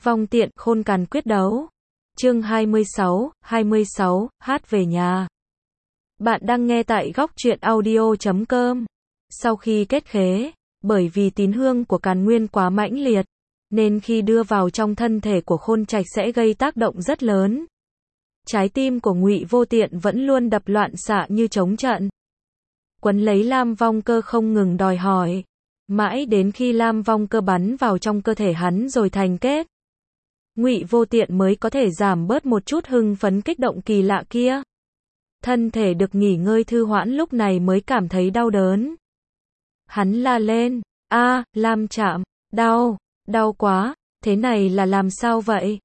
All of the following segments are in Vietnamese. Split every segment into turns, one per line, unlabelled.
Vong tiện khôn càn quyết đấu. Chương 26, hát về nhà. Bạn đang nghe tại góc truyện audio.com. Sau khi kết khế, bởi vì tín hương của Càn Nguyên quá mãnh liệt, nên khi đưa vào trong thân thể của Khôn Trạch sẽ gây tác động rất lớn. Trái tim của Ngụy Vô Tiện vẫn luôn đập loạn xạ như trống trận. Quấn lấy Lam Vong Cơ không ngừng đòi hỏi, mãi đến khi Lam Vong Cơ bắn vào trong cơ thể hắn rồi thành kết, Ngụy Vô Tiện mới có thể giảm bớt một chút hưng phấn kích động kỳ lạ kia. Thân thể được nghỉ ngơi thư hoãn lúc này mới cảm thấy đau đớn. Hắn la lên, Lam chạm, đau quá, thế này là làm sao vậy?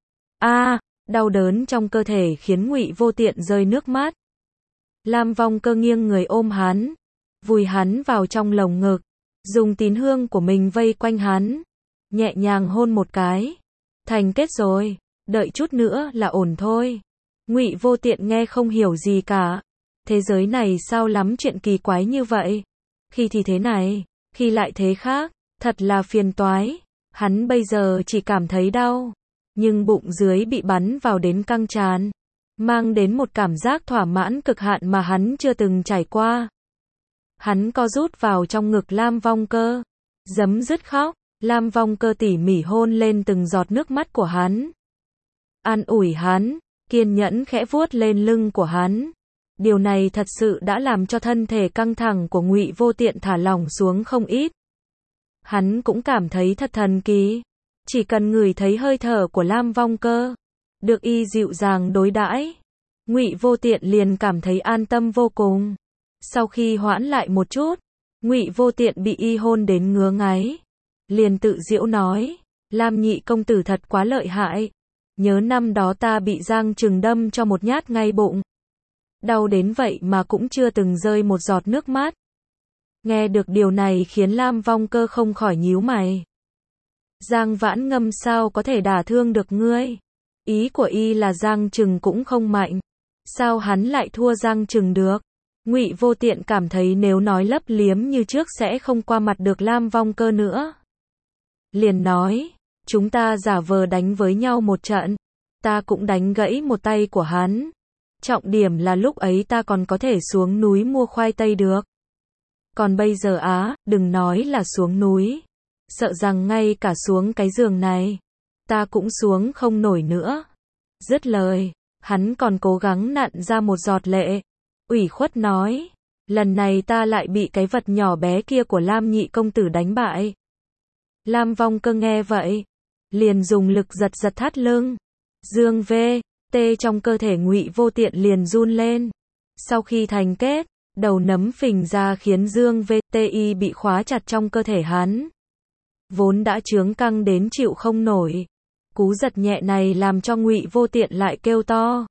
Đau đớn trong cơ thể khiến Ngụy Vô Tiện rơi nước mắt. Lam Vong Cơ nghiêng người ôm hắn, vùi hắn vào trong lồng ngực, dùng tín hương của mình vây quanh hắn, nhẹ nhàng hôn một cái. Thành kết rồi, đợi chút nữa là ổn thôi. Ngụy Vô Tiện nghe không hiểu gì cả. Thế giới này sao lắm chuyện kỳ quái như vậy? Khi thì thế này, khi lại thế khác, thật là phiền toái. Hắn bây giờ chỉ cảm thấy đau, nhưng bụng dưới bị bắn vào đến căng tràn, mang đến một cảm giác thỏa mãn cực hạn mà hắn chưa từng trải qua. Hắn co rút vào trong ngực Lam Vong Cơ, giấm dứt khóc. Lam Vong Cơ tỉ mỉ hôn lên từng giọt nước mắt của hắn, an ủi hắn, kiên nhẫn khẽ vuốt lên lưng của hắn. Điều này thật sự đã làm cho thân thể căng thẳng của Ngụy Vô Tiện thả lỏng xuống không ít. Hắn cũng cảm thấy thật thần kỳ, chỉ cần ngửi thấy hơi thở của Lam Vong Cơ, được y dịu dàng đối đãi, Ngụy Vô Tiện liền cảm thấy an tâm vô cùng. Sau khi hoãn lại một chút, Ngụy Vô Tiện bị y hôn đến ngứa ngáy, liền tự giễu nói, Lam nhị công tử thật quá lợi hại. Nhớ năm đó ta bị Giang Trừng đâm cho một nhát ngay bụng, đau đến vậy mà cũng chưa từng rơi một giọt nước mắt. Nghe được điều này khiến Lam Vong Cơ không khỏi nhíu mày. Giang Vãn Ngâm sao có thể đả thương được ngươi? Ý của y là Giang Trừng cũng không mạnh, sao hắn lại thua Giang Trừng được? Ngụy Vô Tiện cảm thấy nếu nói lấp liếm như trước sẽ không qua mặt được Lam Vong Cơ nữa. Liền nói, chúng ta giả vờ đánh với nhau một trận, ta cũng đánh gãy một tay của hắn. Trọng điểm là lúc ấy ta còn có thể xuống núi mua khoai tây được. Còn bây giờ đừng nói là xuống núi, sợ rằng ngay cả xuống cái giường này, ta cũng xuống không nổi nữa. Dứt lời, hắn còn cố gắng nặn ra một giọt lệ, ủy khuất nói, lần này ta lại bị cái vật nhỏ bé kia của Lam nhị công tử đánh bại. Lam Vong Cơ nghe vậy, liền dùng lực giật thắt lưng. Dương VT trong cơ thể Ngụy Vô Tiện liền run lên. Sau khi thành kết, đầu nấm phình ra khiến Dương VTI bị khóa chặt trong cơ thể hắn, vốn đã chướng căng đến chịu không nổi. Cú giật nhẹ này làm cho Ngụy Vô Tiện lại kêu to.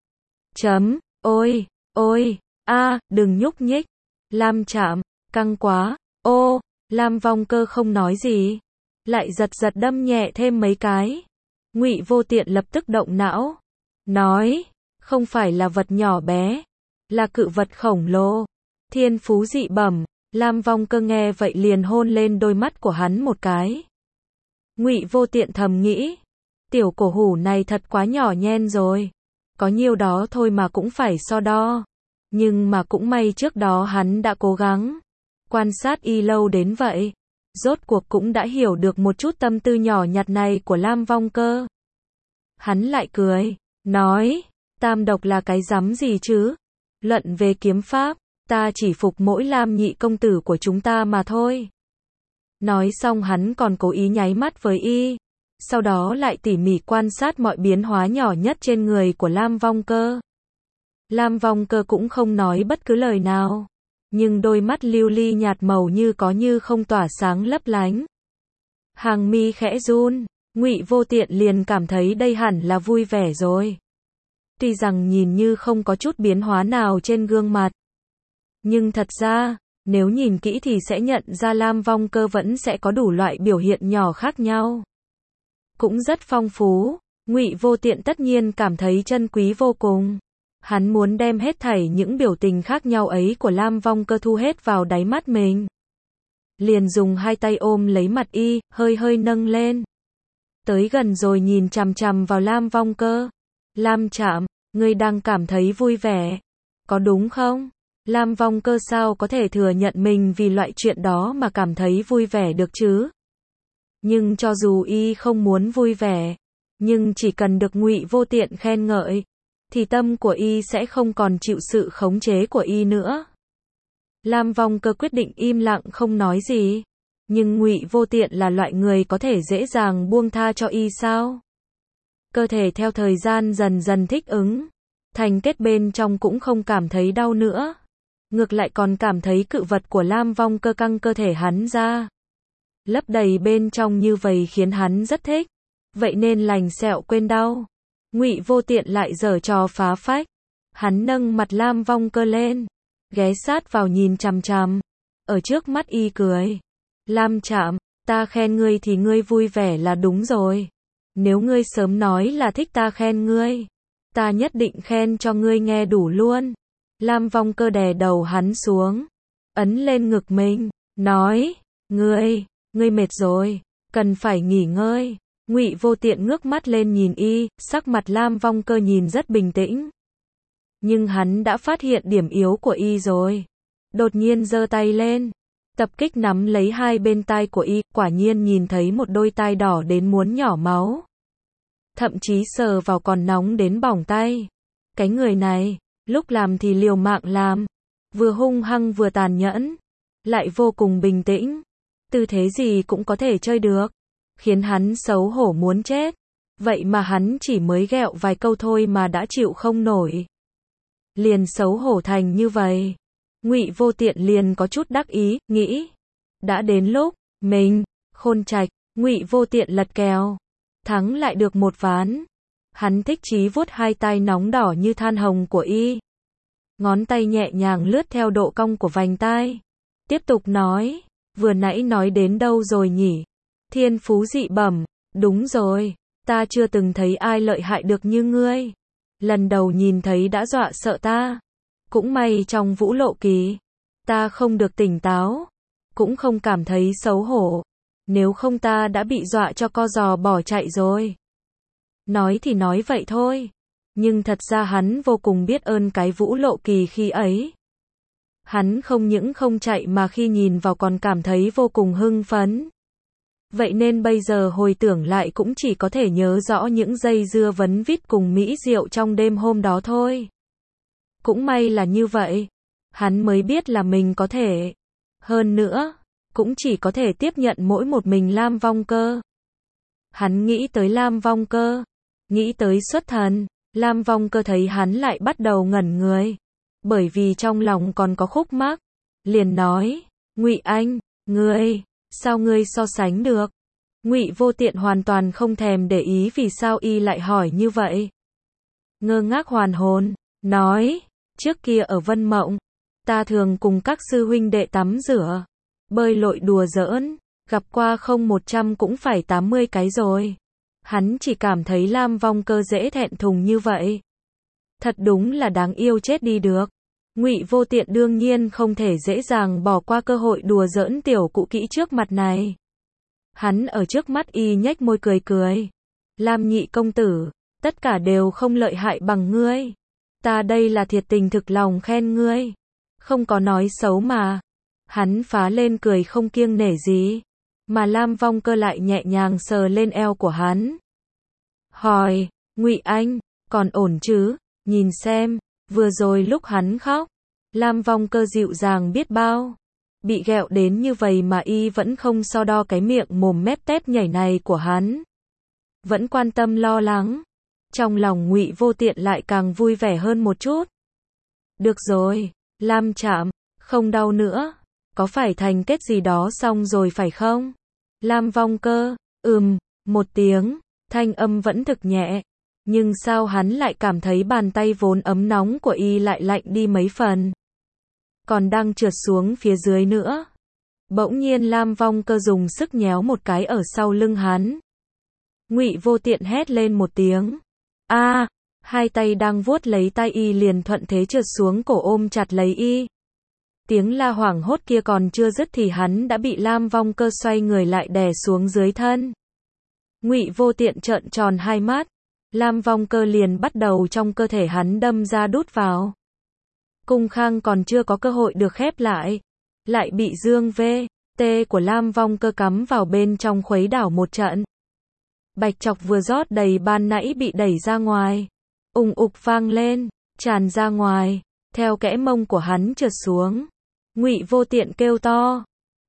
Ôi, đừng nhúc nhích. Lam chạm, căng quá. Lam Vong Cơ không nói gì, lại giật đâm nhẹ thêm mấy cái. Ngụy Vô Tiện lập tức động não, nói, không phải là vật nhỏ bé, là cự vật khổng lồ, thiên phú dị bẩm. Lam Vong Cơ nghe vậy liền hôn lên đôi mắt của hắn một cái. Ngụy Vô Tiện thầm nghĩ, tiểu cổ hủ này thật quá nhỏ nhen rồi, có nhiêu đó thôi mà cũng phải so đo. Nhưng mà cũng may trước đó hắn đã cố gắng quan sát y lâu đến vậy, rốt cuộc cũng đã hiểu được một chút tâm tư nhỏ nhặt này của Lam Vong Cơ. Hắn lại cười, nói, tam độc là cái rắm gì chứ? Luận về kiếm pháp, ta chỉ phục mỗi Lam nhị công tử của chúng ta mà thôi. Nói xong hắn còn cố ý nháy mắt với y, sau đó lại tỉ mỉ quan sát mọi biến hóa nhỏ nhất trên người của Lam Vong Cơ. Lam Vong Cơ cũng không nói bất cứ lời nào, nhưng đôi mắt lưu ly nhạt màu như có như không tỏa sáng lấp lánh. Hàng mi khẽ run, Ngụy Vô Tiện liền cảm thấy đây hẳn là vui vẻ rồi. Tuy rằng nhìn như không có chút biến hóa nào trên gương mặt, nhưng thật ra, nếu nhìn kỹ thì sẽ nhận ra Lam Vong Cơ vẫn sẽ có đủ loại biểu hiện nhỏ khác nhau, cũng rất phong phú. Ngụy Vô Tiện tất nhiên cảm thấy trân quý vô cùng. Hắn muốn đem hết thảy những biểu tình khác nhau ấy của Lam Vong Cơ thu hết vào đáy mắt mình. Liền dùng hai tay ôm lấy mặt y, hơi nâng lên. tới gần rồi nhìn chằm chằm vào Lam Vong Cơ. Lam Trạm, ngươi đang cảm thấy vui vẻ, có đúng không? Lam Vong Cơ sao có thể thừa nhận mình vì loại chuyện đó mà cảm thấy vui vẻ được chứ? Nhưng cho dù y không muốn vui vẻ, nhưng chỉ cần được Ngụy Vô Tiện khen ngợi, thì tâm của y sẽ không còn chịu sự khống chế của y nữa. Lam Vong Cơ quyết định im lặng không nói gì. Nhưng Ngụy Vô Tiện là loại người có thể dễ dàng buông tha cho y sao? Cơ thể theo thời gian dần dần thích ứng, thành kết bên trong cũng không cảm thấy đau nữa. Ngược lại còn cảm thấy cự vật của Lam Vong Cơ căng cơ thể hắn ra, lấp đầy bên trong như vậy khiến hắn rất thích. Vậy nên lành sẹo quên đau. Ngụy Vô Tiện lại giở trò phá phách. Hắn nâng mặt Lam Vong Cơ lên, ghé sát vào nhìn chằm chằm, ở trước mắt y cười. Lam Trạm, ta khen ngươi thì ngươi vui vẻ là đúng rồi. Nếu ngươi sớm nói là thích ta khen ngươi, ta nhất định khen cho ngươi nghe đủ luôn. Lam Vong Cơ đè đầu hắn xuống, ấn lên ngực mình, nói, ngươi mệt rồi, cần phải nghỉ ngơi. Ngụy Vô Tiện ngước mắt lên nhìn y, sắc mặt Lam Vong Cơ nhìn rất bình tĩnh. Nhưng hắn đã phát hiện điểm yếu của y rồi. Đột nhiên giơ tay lên, tập kích nắm lấy hai bên tai của y, quả nhiên nhìn thấy một đôi tai đỏ đến muốn nhỏ máu. Thậm chí sờ vào còn nóng đến bỏng tay. Cái người này, lúc làm thì liều mạng làm, vừa hung hăng vừa tàn nhẫn, lại vô cùng bình tĩnh. Tư thế gì cũng có thể chơi được, khiến hắn xấu hổ muốn chết. Vậy mà hắn chỉ mới ghẹo vài câu thôi mà đã chịu không nổi. Liền xấu hổ thành như vậy. Ngụy Vô Tiện liền có chút đắc ý, nghĩ, đã đến lúc mình khôn trạch. Ngụy Vô Tiện lật kèo, thắng lại được một ván. Hắn thích chí vuốt hai tai nóng đỏ như than hồng của y, ngón tay nhẹ nhàng lướt theo độ cong của vành tai, tiếp tục nói, vừa nãy nói đến đâu rồi nhỉ? Thiên phú dị bẩm, đúng rồi, ta chưa từng thấy ai lợi hại được như ngươi. Lần đầu nhìn thấy đã dọa sợ ta. Cũng may trong Vũ Lộ Kỳ, ta không được tỉnh táo, cũng không cảm thấy xấu hổ. Nếu không ta đã bị dọa cho co giò bỏ chạy rồi. Nói thì nói vậy thôi, nhưng thật ra hắn vô cùng biết ơn cái Vũ Lộ Kỳ khi ấy. Hắn không những không chạy mà khi nhìn vào còn cảm thấy vô cùng hưng phấn. Vậy nên bây giờ hồi tưởng lại cũng chỉ có thể nhớ rõ những dây dưa vấn vít cùng mỹ diệu trong đêm hôm đó thôi. Cũng may là như vậy, hắn mới biết là mình có thể. Hơn nữa, cũng chỉ có thể tiếp nhận mỗi một mình Lam Vong Cơ. Hắn nghĩ tới Lam Vong Cơ, nghĩ tới xuất thần, Lam Vong Cơ thấy hắn lại bắt đầu ngẩn người. Bởi vì trong lòng còn có khúc mắc, liền nói, Ngụy Anh, sao ngươi so sánh được? Ngụy Vô Tiện hoàn toàn không thèm để ý vì sao y lại hỏi như vậy. Ngơ ngác hoàn hồn, nói, trước kia ở Vân Mộng, ta thường cùng các sư huynh đệ tắm rửa, bơi lội đùa giỡn, gặp qua không 100 cũng phải 80 cái rồi. Hắn chỉ cảm thấy Lam Vong Cơ dễ thẹn thùng như vậy. Thật đúng là đáng yêu chết đi được. Ngụy Vô Tiện đương nhiên không thể dễ dàng bỏ qua cơ hội đùa giỡn tiểu cụ kỹ trước mặt này. Hắn ở trước mắt y nhếch môi cười cười. Lam nhị công tử, tất cả đều không lợi hại bằng ngươi. Ta đây là thiệt tình thực lòng khen ngươi. Không có nói xấu mà. Hắn phá lên cười không kiêng nể gì. Mà Lam Vong Cơ lại nhẹ nhàng sờ lên eo của hắn. Hỏi, Ngụy Anh, còn ổn chứ? Nhìn xem, vừa rồi lúc hắn khóc, Lam Vong Cơ dịu dàng biết bao. Bị ghẹo đến như vậy mà y vẫn không so đo cái miệng mồm mép tép nhảy này của hắn. Vẫn quan tâm lo lắng. Trong lòng Ngụy Vô Tiện lại càng vui vẻ hơn một chút. Được rồi, Lam Trạm, không đau nữa. Có phải thành kết gì đó xong rồi phải không? Lam Vong Cơ, một tiếng, thanh âm vẫn thực nhẹ. Nhưng sao hắn lại cảm thấy bàn tay vốn ấm nóng của y lại lạnh đi mấy phần. Còn đang trượt xuống phía dưới nữa. Bỗng nhiên Lam Vong Cơ dùng sức nhéo một cái ở sau lưng hắn. Ngụy Vô Tiện hét lên một tiếng. Hai tay đang vuốt lấy tay y liền thuận thế trượt xuống cổ ôm chặt lấy y. Tiếng la hoảng hốt kia còn chưa dứt thì hắn đã bị Lam Vong Cơ xoay người lại đè xuống dưới thân. Ngụy Vô Tiện trợn tròn hai mắt, Lam Vong Cơ liền bắt đầu trong cơ thể hắn đâm ra đút vào. Cung khang còn chưa có cơ hội được khép lại bị dương V.T của Lam Vong Cơ cắm vào bên trong khuấy đảo một trận. Bạch chọc vừa rót đầy ban nãy bị đẩy ra ngoài, ùng ục vang lên, tràn ra ngoài, theo kẽ mông của hắn trượt xuống. Ngụy Vô Tiện kêu to,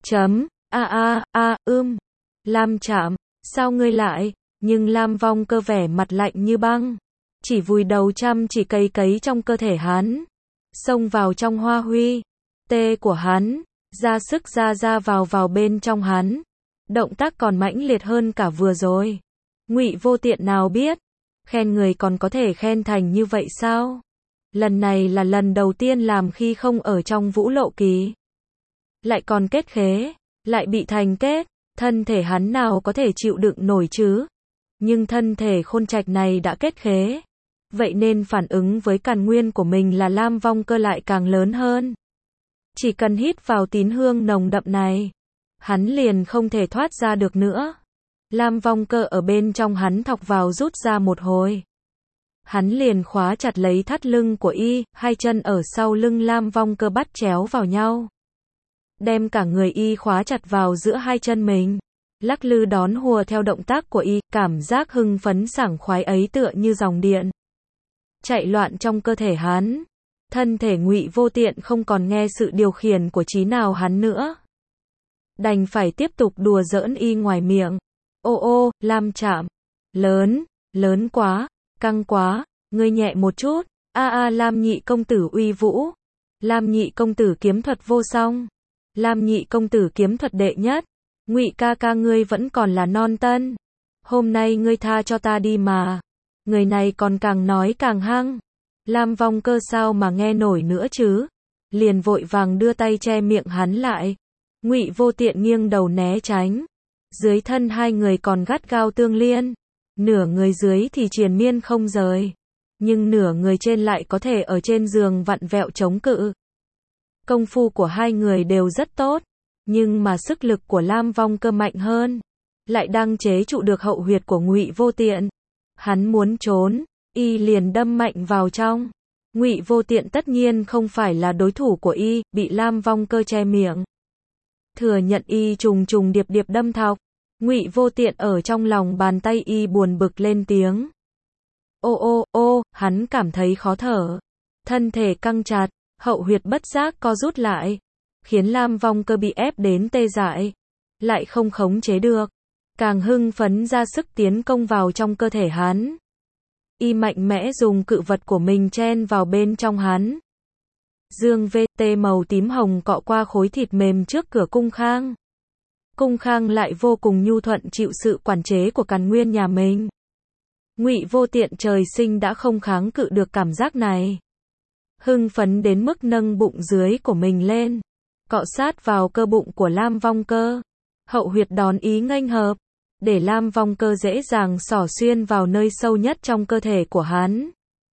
Lam Trạm, sao ngươi lại? Nhưng Lam Vong Cơ vẻ mặt lạnh như băng, chỉ vùi đầu chăm chỉ cấy trong cơ thể hắn, xông vào trong hoa huy tê của hắn, ra sức ra vào bên trong hắn. Động tác còn mãnh liệt hơn cả vừa rồi. Ngụy Vô Tiện nào biết, khen người còn có thể khen thành như vậy sao? Lần này là lần đầu tiên làm khi không ở trong Vũ Lộ Kỳ. Lại còn kết khế, lại bị thành kết, thân thể hắn nào có thể chịu đựng nổi chứ? Nhưng thân thể khôn trạch này đã kết khế, vậy nên phản ứng với càn nguyên của mình là Lam Vong Cơ lại càng lớn hơn. Chỉ cần hít vào tín hương nồng đậm này, hắn liền không thể thoát ra được nữa. Lam Vong Cơ ở bên trong hắn thọc vào rút ra một hồi. Hắn liền khóa chặt lấy thắt lưng của y, hai chân ở sau lưng Lam Vong Cơ bắt chéo vào nhau. Đem cả người y khóa chặt vào giữa hai chân mình. Lắc lư đón hùa theo động tác của y, cảm giác hưng phấn sảng khoái ấy tựa như dòng điện chạy loạn trong cơ thể hắn. Thân thể Ngụy Vô Tiện không còn nghe sự điều khiển của trí nào hắn nữa. Đành phải tiếp tục đùa giỡn y ngoài miệng. Ô, Lam Trạm, lớn quá, căng quá, ngươi nhẹ một chút. Lam nhị công tử uy vũ. Lam nhị công tử kiếm thuật vô song. Lam nhị công tử kiếm thuật đệ nhất. Ngụy ca ca ngươi vẫn còn là non tân. Hôm nay ngươi tha cho ta đi mà. Người này còn càng nói càng hăng. Lam Vong Cơ sao mà nghe nổi nữa chứ? Liền vội vàng đưa tay che miệng hắn lại. Ngụy Vô Tiện nghiêng đầu né tránh. Dưới thân hai người còn gắt gao tương liên. Nửa người dưới thì triền miên không rời. Nhưng nửa người trên lại có thể ở trên giường vặn vẹo chống cự. Công phu của hai người đều rất tốt. Nhưng mà sức lực của Lam Vong Cơ mạnh hơn. Lại đang chế trụ được hậu huyệt của Ngụy Vô Tiện. Hắn muốn trốn, y liền đâm mạnh vào trong. Ngụy Vô Tiện tất nhiên không phải là đối thủ của y, bị Lam Vong Cơ che miệng. Thừa nhận y trùng điệp đâm thọc. Ngụy Vô Tiện ở trong lòng bàn tay y buồn bực lên tiếng. Hắn cảm thấy khó thở. Thân thể căng chặt, hậu huyệt bất giác co rút lại, khiến Lam Vong Cơ bị ép đến tê dại, lại không khống chế được, càng hưng phấn ra sức tiến công vào trong cơ thể hắn. Y mạnh mẽ dùng cự vật của mình chen vào bên trong hắn. Dương V.T màu tím hồng cọ qua khối thịt mềm trước cửa cung khang. Cung khang lại vô cùng nhu thuận chịu sự quản chế của càn nguyên nhà mình. Ngụy Vô Tiện trời sinh đã không kháng cự được cảm giác này. Hưng phấn đến mức nâng bụng dưới của mình lên, cọ sát vào cơ bụng của Lam Vong Cơ. Hậu huyệt đón ý nghênh hợp, để Lam Vong Cơ dễ dàng xỏ xuyên vào nơi sâu nhất trong cơ thể của hắn.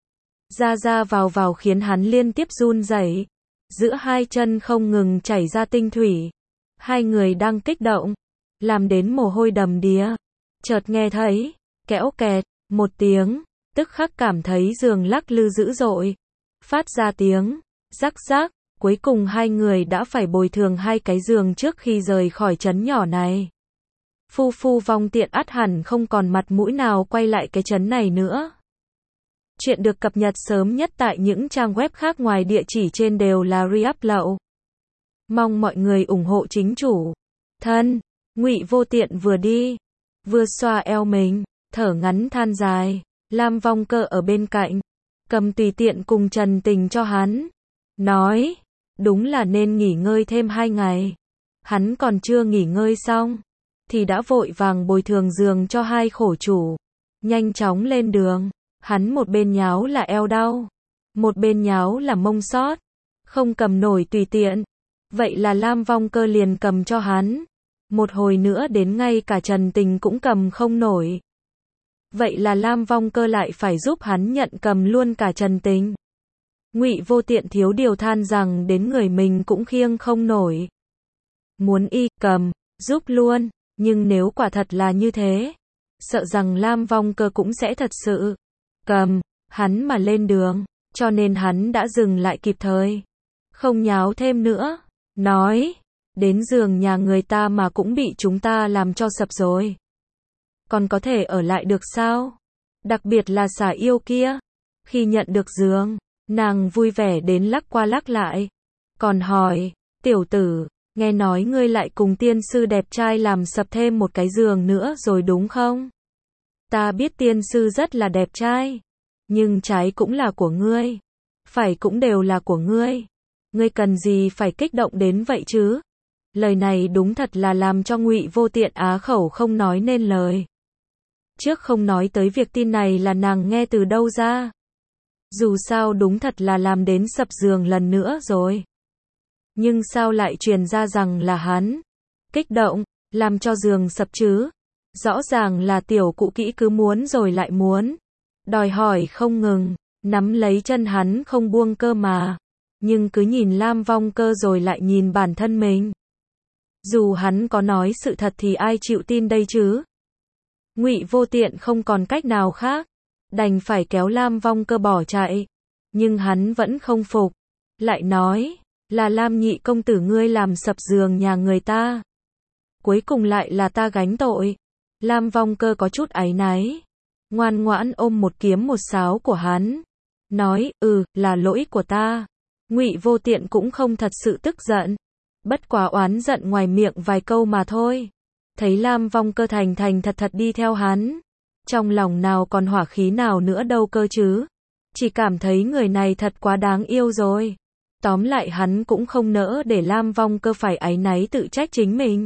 Ra vào khiến hắn liên tiếp run rẩy, giữa hai chân không ngừng chảy ra tinh thủy. Hai người đang kích động, làm đến mồ hôi đầm đìa. Chợt nghe thấy, kẽo kẹt, một tiếng, tức khắc cảm thấy giường lắc lư dữ dội. Phát ra tiếng, rắc rắc, cuối cùng hai người đã phải bồi thường hai cái giường trước khi rời khỏi trấn nhỏ này. Phu Vong Tiện ắt hẳn không còn mặt mũi nào quay lại cái trấn này nữa. Chuyện được cập nhật sớm nhất tại những trang web khác ngoài địa chỉ trên đều là re-upload. Mong mọi người ủng hộ chính chủ. Thân, Ngụy Vô Tiện vừa đi, vừa xoa eo mình, thở ngắn than dài. Lam Vong Cơ ở bên cạnh, cầm tùy tiện cùng trần tình cho hắn. Nói, đúng là nên nghỉ ngơi thêm 2 ngày. Hắn còn chưa nghỉ ngơi xong, thì đã vội vàng bồi thường giường cho hai khổ chủ. Nhanh chóng lên đường, hắn một bên nháo là eo đau, một bên nháo là mông sót, không cầm nổi tùy tiện. Vậy là Lam Vong Cơ liền cầm cho hắn. Một hồi nữa đến ngay cả trần tình cũng cầm không nổi. Vậy là Lam Vong Cơ lại phải giúp hắn nhận cầm luôn cả trần tình. Ngụy Vô Tiện thiếu điều than rằng đến người mình cũng khiêng không nổi. Muốn y cầm, giúp luôn, nhưng nếu quả thật là như thế, sợ rằng Lam Vong Cơ cũng sẽ thật sự cầm hắn mà lên đường, cho nên hắn đã dừng lại kịp thời, không nháo thêm nữa, nói, đến giường nhà người ta mà cũng bị chúng ta làm cho sập rồi. Còn có thể ở lại được sao? Đặc biệt là xà yêu kia. Khi nhận được giường, nàng vui vẻ đến lắc qua lắc lại. Còn hỏi, tiểu tử, nghe nói ngươi lại cùng tiên sư đẹp trai làm sập thêm một cái giường nữa rồi đúng không? Ta biết tiên sư rất là đẹp trai, nhưng trái cũng là của ngươi, phải cũng đều là của ngươi. Ngươi cần gì phải kích động đến vậy chứ? Lời này đúng thật là làm cho Ngụy Vô Tiện á khẩu không nói nên lời. Trước không nói tới việc tin này là nàng nghe từ đâu ra. Dù sao đúng thật là làm đến sập giường lần nữa rồi. Nhưng sao lại truyền ra rằng là hắn kích động, làm cho giường sập chứ? Rõ ràng là tiểu cụ kỹ cứ muốn rồi lại muốn, đòi hỏi không ngừng, nắm lấy chân hắn không buông cơ mà. Nhưng cứ nhìn Lam Vong Cơ rồi lại nhìn bản thân mình. Dù hắn có nói sự thật thì ai chịu tin đây chứ? Ngụy Vô Tiện không còn cách nào khác, đành phải kéo Lam Vong Cơ bỏ chạy. Nhưng hắn vẫn không phục, lại nói, là Lam nhị công tử ngươi làm sập giường nhà người ta. Cuối cùng lại là ta gánh tội. Lam Vong Cơ có chút áy náy, ngoan ngoãn ôm một kiếm một sáo của hắn, nói, là lỗi của ta. Ngụy Vô Tiện cũng không thật sự tức giận, bất quá oán giận ngoài miệng vài câu mà thôi. Thấy Lam Vong Cơ thành thành thật thật đi theo hắn, trong lòng nào còn hỏa khí nào nữa đâu cơ chứ. Chỉ cảm thấy người này thật quá đáng yêu rồi. Tóm lại hắn cũng không nỡ để Lam Vong Cơ phải áy náy tự trách chính mình.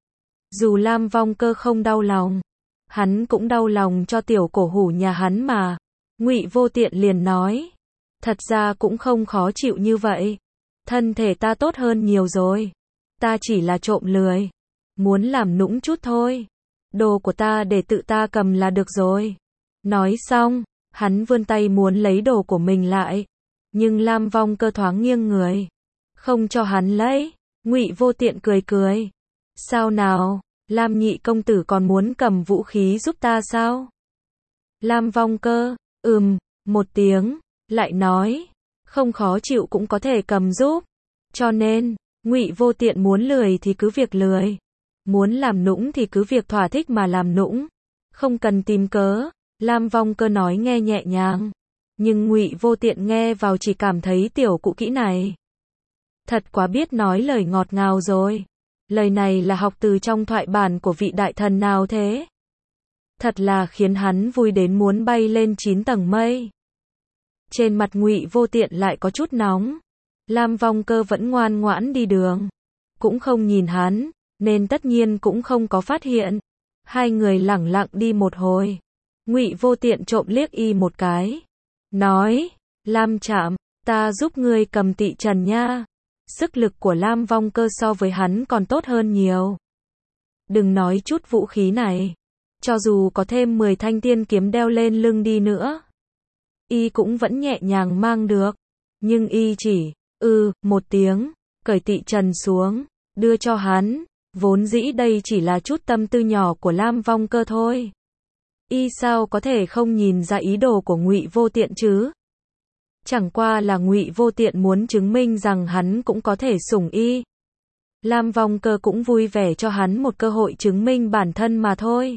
Dù Lam Vong Cơ không đau lòng, hắn cũng đau lòng cho tiểu cổ hủ nhà hắn mà. Ngụy Vô Tiện liền nói, thật ra cũng không khó chịu như vậy. Thân thể ta tốt hơn nhiều rồi. Ta chỉ là trộm lười, muốn làm nũng chút thôi. Đồ của ta để tự ta cầm là được rồi. Nói xong, hắn vươn tay muốn lấy đồ của mình lại. Nhưng Lam Vong Cơ thoáng nghiêng người, không cho hắn lấy. Ngụy Vô Tiện cười cười. Sao nào, Lam nhị công tử còn muốn cầm vũ khí giúp ta sao? Lam Vong Cơ, một tiếng, lại nói, không khó chịu cũng có thể cầm giúp. Cho nên, Ngụy Vô Tiện muốn lười thì cứ việc lười, muốn làm nũng thì cứ việc thỏa thích mà làm nũng, không cần tìm cớ. Lam Vong Cơ nói nghe nhẹ nhàng, nhưng Ngụy Vô Tiện nghe vào chỉ cảm thấy tiểu cụ kỹ này thật quá biết nói lời ngọt ngào rồi. Lời này là học từ trong thoại bản của vị đại thần nào thế? Thật là khiến hắn vui đến muốn bay lên 9 tầng mây. Trên mặt Ngụy Vô Tiện lại có chút nóng. Lam Vong Cơ vẫn ngoan ngoãn đi đường, cũng không nhìn hắn, nên tất nhiên cũng không có phát hiện. Hai người lẳng lặng đi một hồi. Ngụy Vô Tiện trộm liếc y một cái, nói, Lam Trạm, ta giúp ngươi cầm tị trần nha. Sức lực của Lam Vong Cơ so với hắn còn tốt hơn nhiều. Đừng nói chút vũ khí này, cho dù có thêm 10 thanh tiên kiếm đeo lên lưng đi nữa, y cũng vẫn nhẹ nhàng mang được. Nhưng y chỉ, một tiếng, cởi tị trần xuống, đưa cho hắn. Vốn dĩ đây chỉ là chút tâm tư nhỏ của Lam Vong Cơ thôi. Y sao có thể không nhìn ra ý đồ của Ngụy Vô Tiện chứ? Chẳng qua là Ngụy Vô Tiện muốn chứng minh rằng hắn cũng có thể sủng y. Lam Vong Cơ cũng vui vẻ cho hắn một cơ hội chứng minh bản thân mà thôi.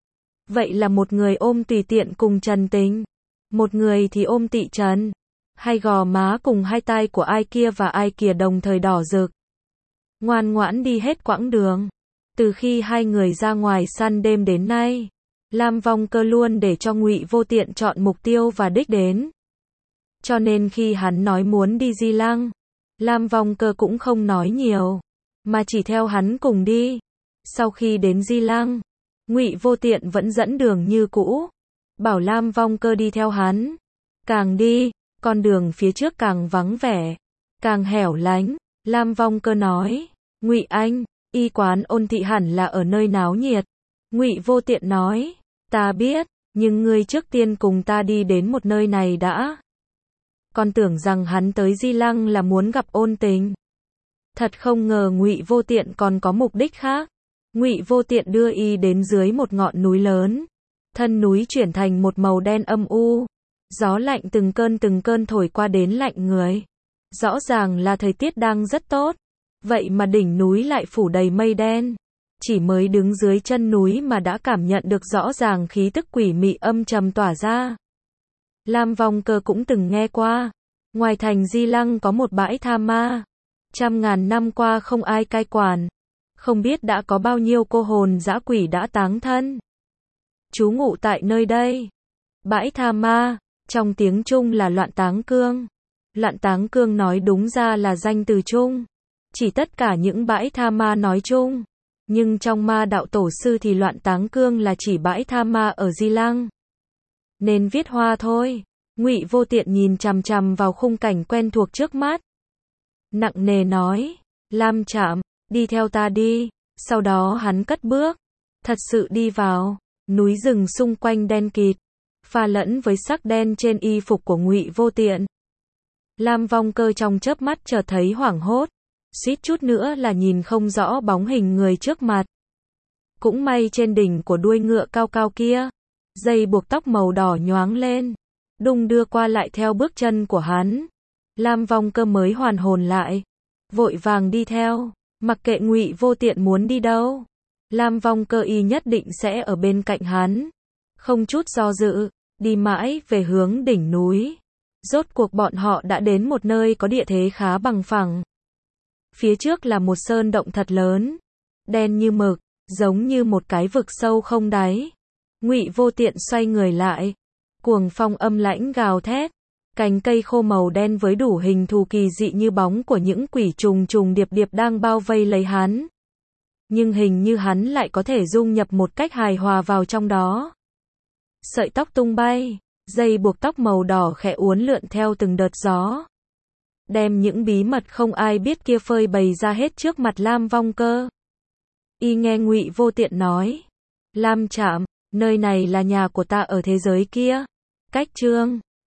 Vậy là một người ôm tùy tiện cùng trần tình, một người thì ôm tị trần, hai gò má cùng hai tai của ai kia và ai kia đồng thời đỏ rực. Ngoan ngoãn đi hết quãng đường. Từ khi hai người ra ngoài săn đêm đến nay, Lam Vong Cơ luôn để cho Ngụy Vô Tiện chọn mục tiêu và đích đến. Cho nên khi hắn nói muốn đi Di Lăng, Lam Vong Cơ cũng không nói nhiều, mà chỉ theo hắn cùng đi. Sau khi đến Di Lăng, Ngụy Vô Tiện vẫn dẫn đường như cũ, bảo Lam Vong Cơ đi theo hắn. Càng đi, con đường phía trước càng vắng vẻ, càng hẻo lánh. Lam Vong Cơ nói, Ngụy anh, y quán Ôn Thị hẳn là ở nơi náo nhiệt. Ngụy Vô Tiện nói, ta biết, nhưng ngươi trước tiên cùng ta đi đến một nơi này đã. Con tưởng rằng hắn tới Di Lăng là muốn gặp Ôn Tình. Thật không ngờ Ngụy Vô Tiện còn có mục đích khác. Ngụy Vô Tiện đưa y đến dưới một ngọn núi lớn, Thân núi chuyển thành một màu đen âm u. Gió lạnh từng cơn thổi qua đến lạnh người. Rõ ràng là thời tiết đang rất tốt. Vậy mà đỉnh núi lại phủ đầy mây đen. Chỉ mới đứng dưới chân núi mà đã cảm nhận được rõ ràng khí tức quỷ mị âm trầm tỏa ra. Lam Vong Cơ cũng từng nghe qua. Ngoài thành Di Lăng có một bãi tha ma. Trăm ngàn năm qua không ai cai quản. Không biết đã có bao nhiêu cô hồn dã quỷ đã táng thân trú ngụ tại nơi đây. Bãi tha ma, trong tiếng Trung là Loạn Táng Cương. Loạn Táng Cương nói đúng ra là danh từ Trung. Chỉ tất cả những bãi tha ma nói chung. Nhưng trong ma đạo tổ sư thì Loạn Táng Cương là chỉ bãi tha ma ở Di Lăng. Nên viết hoa thôi. Ngụy Vô Tiện nhìn chằm chằm vào khung cảnh quen thuộc trước mắt. Nặng nề nói, Lam Trạm, đi theo ta đi. Sau đó hắn cất bước. Thật sự đi vào. Núi rừng xung quanh đen kịt. Pha lẫn với sắc đen trên y phục của Ngụy Vô Tiện. Lam Vong Cơ trong chớp mắt chợt thấy hoảng hốt. Suýt chút nữa là nhìn không rõ bóng hình người trước mặt. Cũng may trên đỉnh của đuôi ngựa cao cao kia, dây buộc tóc màu đỏ nhoáng lên, đung đưa qua lại theo bước chân của hắn. Lam Vong Cơ mới hoàn hồn lại, vội vàng đi theo, mặc kệ Ngụy Vô Tiện muốn đi đâu. Lam Vong Cơ y nhất định sẽ ở bên cạnh hắn. Không chút do dự, đi mãi về hướng đỉnh núi. Rốt cuộc bọn họ đã đến một nơi có địa thế khá bằng phẳng. Phía trước là một sơn động thật lớn, đen như mực, giống như một cái vực sâu không đáy. Ngụy Vô Tiện xoay người lại, cuồng phong âm lãnh gào thét, cành cây khô màu đen với đủ hình thù kỳ dị như bóng của những quỷ trùng trùng điệp điệp đang bao vây lấy hắn. Nhưng hình như hắn lại có thể dung nhập một cách hài hòa vào trong đó. Sợi tóc tung bay, dây buộc tóc màu đỏ khẽ uốn lượn theo từng đợt gió. Đem những bí mật không ai biết kia phơi bày ra hết trước mặt Lam Vong Cơ. Y nghe Ngụy Vô Tiện nói, Lam Trạm, nơi này là nhà của ta ở thế giới kia. Cách chương